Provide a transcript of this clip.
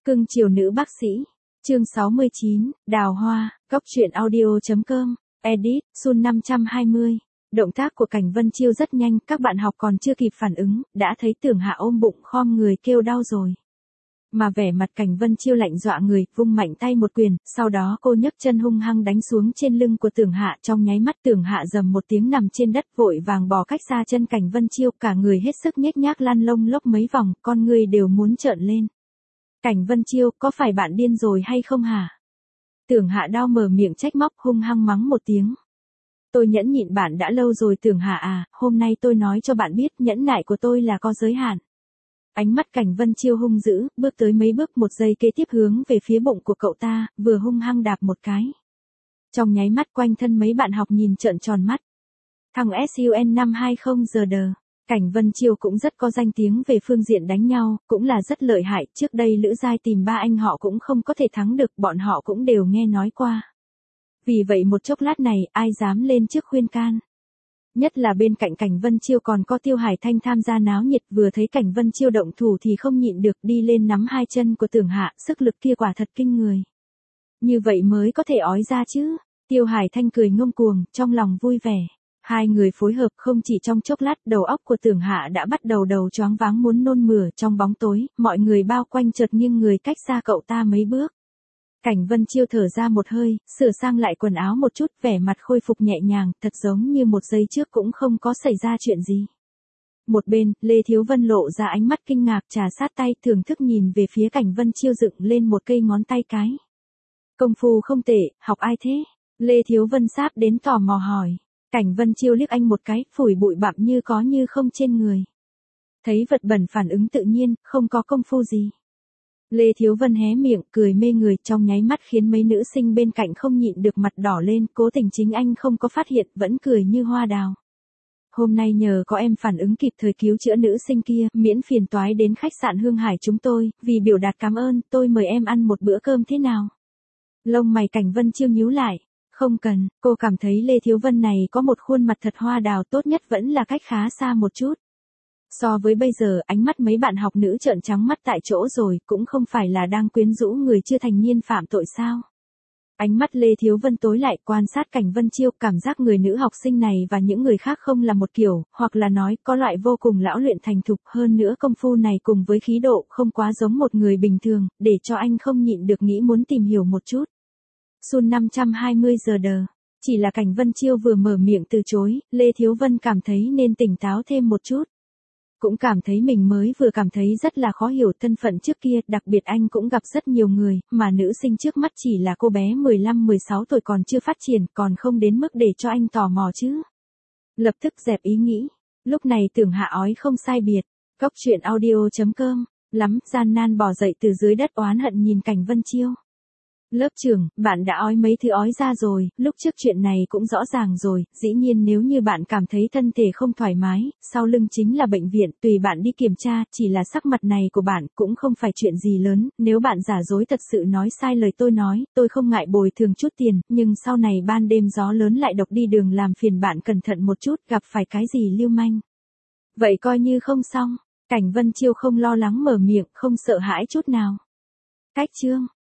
Cưng chiều nữ bác sĩ. Chương 69, Đào Hoa, Góc truyện audio.com, edit, Sun 520. Động tác của Cảnh Vân Chiêu rất nhanh, các bạn học còn chưa kịp phản ứng, đã thấy Tưởng Hạ ôm bụng khom người kêu đau rồi. Mà vẻ mặt Cảnh Vân Chiêu lạnh dọa người, vung mạnh tay một quyền, sau đó cô nhấc chân hung hăng đánh xuống trên lưng của Tưởng Hạ, trong nháy mắt Tưởng Hạ rầm một tiếng nằm trên đất, vội vàng bỏ cách xa chân Cảnh Vân Chiêu, cả người hết sức nhếch nhác lăn lông lốc mấy vòng, con người đều muốn trợn lên. Cảnh Vân Chiêu, có phải bạn điên rồi hay không hả? Tưởng Hạ đau mở miệng trách móc, hung hăng mắng một tiếng. Tôi nhẫn nhịn bạn đã lâu rồi Tưởng Hạ à, hôm nay tôi nói cho bạn biết nhẫn nại của tôi là có giới hạn. Ánh mắt Cảnh Vân Chiêu hung dữ, bước tới mấy bước, một giây kế tiếp hướng về phía bụng của cậu ta, vừa hung hăng đạp một cái. Trong nháy mắt quanh thân mấy bạn học nhìn trợn tròn mắt. Thằng SUN 520 giờ đờ. Cảnh Vân Chiêu cũng rất có danh tiếng về phương diện đánh nhau, cũng là rất lợi hại, trước đây Lữ Giai tìm ba anh họ cũng không có thể thắng được, bọn họ cũng đều nghe nói qua. Vì vậy một chốc lát này, ai dám lên trước khuyên can. Nhất là bên cạnh Cảnh Vân Chiêu còn có Tiêu Hải Thanh tham gia náo nhiệt, vừa thấy Cảnh Vân Chiêu động thủ thì không nhịn được, đi lên nắm hai chân của Tưởng Hạ, sức lực kia quả thật kinh người. Như vậy mới có thể ói ra chứ. Tiêu Hải Thanh cười ngông cuồng, trong lòng vui vẻ. Hai người phối hợp không chỉ trong chốc lát, đầu óc của Tưởng Hạ đã bắt đầu choáng váng muốn nôn mửa, trong bóng tối, mọi người bao quanh chợt nghiêng người cách xa cậu ta mấy bước. Cảnh Vân Chiêu thở ra một hơi, sửa sang lại quần áo một chút, vẻ mặt khôi phục nhẹ nhàng, thật giống như một giây trước cũng không có xảy ra chuyện gì. Một bên, Lê Thiếu Vân lộ ra ánh mắt kinh ngạc, trà sát tay, thưởng thức nhìn về phía Cảnh Vân Chiêu dựng lên một cây ngón tay cái. Công phu không tệ, học ai thế? Lê Thiếu Vân sáp đến tò mò hỏi. Cảnh Vân Chiêu liếc anh một cái, phủi bụi bặm như có như không trên người. Thấy vật bẩn phản ứng tự nhiên, không có công phu gì. Lê Thiếu Vân hé miệng, cười mê người, trong nháy mắt khiến mấy nữ sinh bên cạnh không nhịn được mặt đỏ lên, cố tình chính anh không có phát hiện, vẫn cười như hoa đào. Hôm nay nhờ có em phản ứng kịp thời cứu chữa nữ sinh kia, miễn phiền toái đến khách sạn Hương Hải chúng tôi, vì biểu đạt cảm ơn, tôi mời em ăn một bữa cơm thế nào? Lông mày Cảnh Vân Chiêu nhíu lại. Không cần, cô cảm thấy Lê Thiếu Vân này có một khuôn mặt thật hoa đào, tốt nhất vẫn là cách khá xa một chút. So với bây giờ, ánh mắt mấy bạn học nữ trợn trắng mắt tại chỗ rồi, cũng không phải là đang quyến rũ người chưa thành niên phạm tội sao. Ánh mắt Lê Thiếu Vân tối lại, quan sát Cảnh Vân Chiêu, cảm giác người nữ học sinh này và những người khác không là một kiểu, hoặc là nói, có loại vô cùng lão luyện thành thục, hơn nữa công phu này cùng với khí độ không quá giống một người bình thường, để cho anh không nhịn được nghĩ muốn tìm hiểu một chút. Sun 520 giờ đờ. Chỉ là Cảnh Vân Chiêu vừa mở miệng từ chối, Lê Thiếu Vân cảm thấy nên tỉnh táo thêm một chút. Cũng cảm thấy mình mới vừa cảm thấy rất là khó hiểu thân phận trước kia, đặc biệt anh cũng gặp rất nhiều người, mà nữ sinh trước mắt chỉ là cô bé 15-16 tuổi còn chưa phát triển, còn không đến mức để cho anh tò mò chứ. Lập tức dẹp ý nghĩ. Lúc này Tưởng Hạ ói không sai biệt. Góc truyện audio.com. Lắm, gian nan bò dậy từ dưới đất oán hận nhìn Cảnh Vân Chiêu. Lớp trưởng, bạn đã ói mấy thứ ói ra rồi, lúc trước chuyện này cũng rõ ràng rồi, dĩ nhiên nếu như bạn cảm thấy thân thể không thoải mái, sau lưng chính là bệnh viện, tùy bạn đi kiểm tra, chỉ là sắc mặt này của bạn cũng không phải chuyện gì lớn, nếu bạn giả dối thật sự nói sai lời tôi nói, tôi không ngại bồi thường chút tiền, nhưng sau này ban đêm gió lớn lại độc đi đường làm phiền bạn cẩn thận một chút, gặp phải cái gì lưu manh. Vậy coi như không xong, Cảnh Vân Chiêu không lo lắng mở miệng, không sợ hãi chút nào. Cách chương.